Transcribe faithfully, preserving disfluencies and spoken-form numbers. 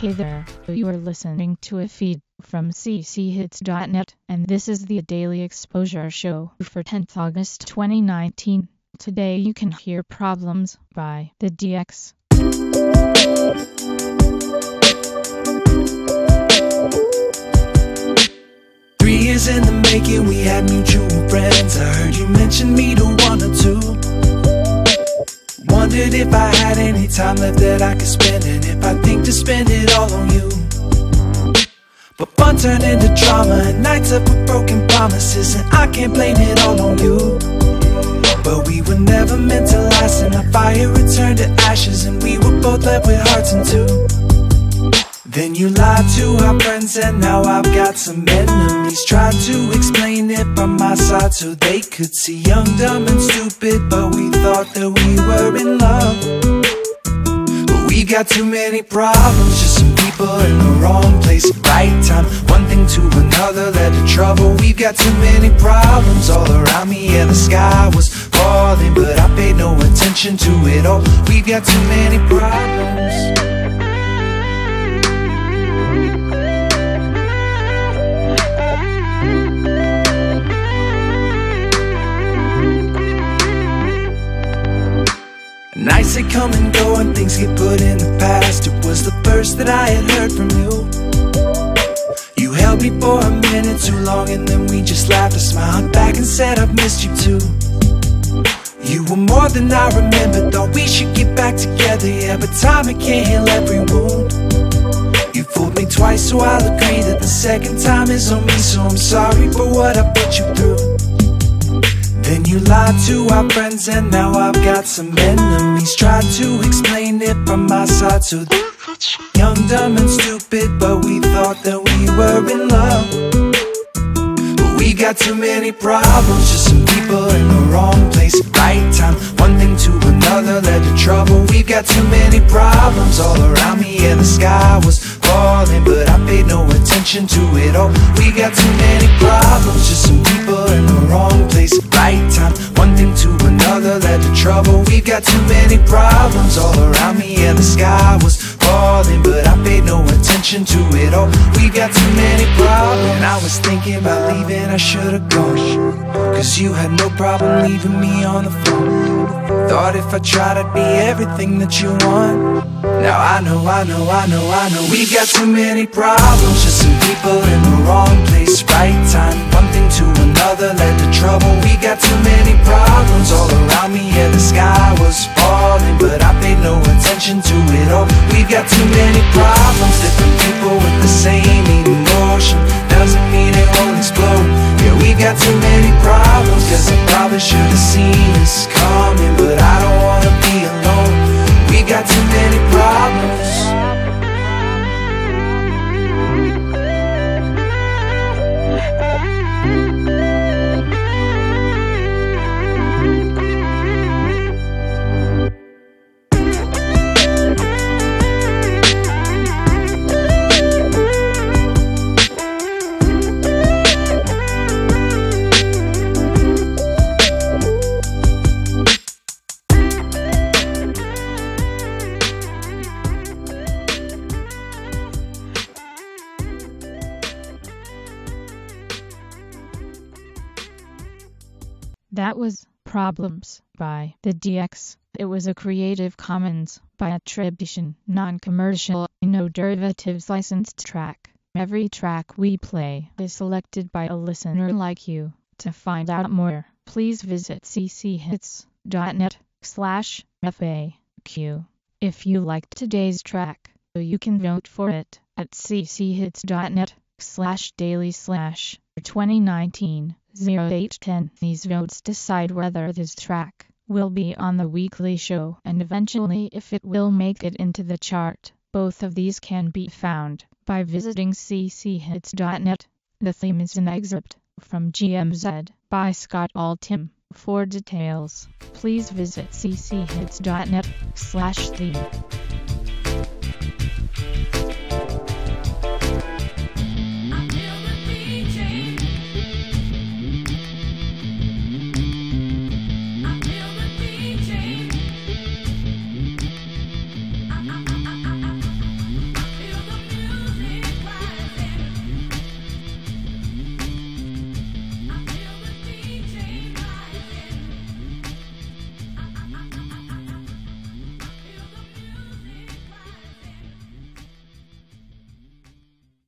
Hey there, you are listening to a feed from c c hits dot net, and this is the Daily Exposure Show for tenth August twenty nineteen. Today you can hear Problems by the D X. Three years in the making, we had mutual friends. I heard you mention me to one or two. Wondered if I had any time left that I could spend, and if I think to spend it all on you. But fun turned into drama, and nights up with broken promises, and I can't blame it all on you. But we were never meant to last, and our fire returned to ashes, and we were both left with hearts in two. Then you lied to our friends, and now I've got some enemies. Tried to explain it from my side so they could see young, dumb and stupid, but we thought that we were in love. But we got too many problems, just some people in the wrong place at the right time. One thing to another led to trouble. We've got too many problems all around me, yeah, the sky was falling, but I paid no attention to it all. We've got too many problems. Nights that come and go and things get put in the past. It was the first that I had heard from you. You held me for a minute too long, and then we just laughed. I smiled back and said I've missed you too. You were more than I remembered. Thought we should get back together, yeah, but time it can't heal every wound. You fooled me twice, so I'll agree that the second time is on me. So I'm sorry for what I put you through. Then you lied to our friends, and now I've got some enemies. Tried to explain it from my side so they could see young, dumb and stupid, but we thought that we were in love. But we got too many problems, just some people in the wrong place at the right time. One thing to another led to trouble. We've got too many problems all around me, yeah, the sky was falling, but I paid no attention to it all. We got too many problems, just some people in the wrong place at the right time. One thing to another led to trouble. We've got too many problems all around me, yeah, the sky was falling, but I paid no attention to it all. We got too many problems. When I was thinking about leaving, I should've gone, cause you had no problem leaving me on the phone. Thought if I tried I'd be everything that you want. Now I know, I know, I know, I know. We got too many problems, just some people in the wrong place, right time. One thing to another led to trouble. We got too many problems all around me, yeah, the sky was falling, but I paid no attention to it all. We got too many problems, different people with the same emotion. Doesn't mean it won't explode. Yeah, we got too many problems, cause I probably should've seen this coming, but I don't wanna be alone. We got too many problems. That was Problems by the D X. It was a Creative Commons by attribution, non-commercial, no derivatives licensed track. Every track we play is selected by a listener like you. To find out more, please visit c c hits dot net slash F A Q. If you liked today's track, you can vote for it at c c hits dot net slash daily slash twenty nineteen oh eight ten. These votes decide whether this track will be on the weekly show and eventually if it will make it into the chart. Both of these can be found by visiting c c hits dot net. The theme is an excerpt from G M Z by Scott Altham. For details, please visit c c hits dot net slash theme.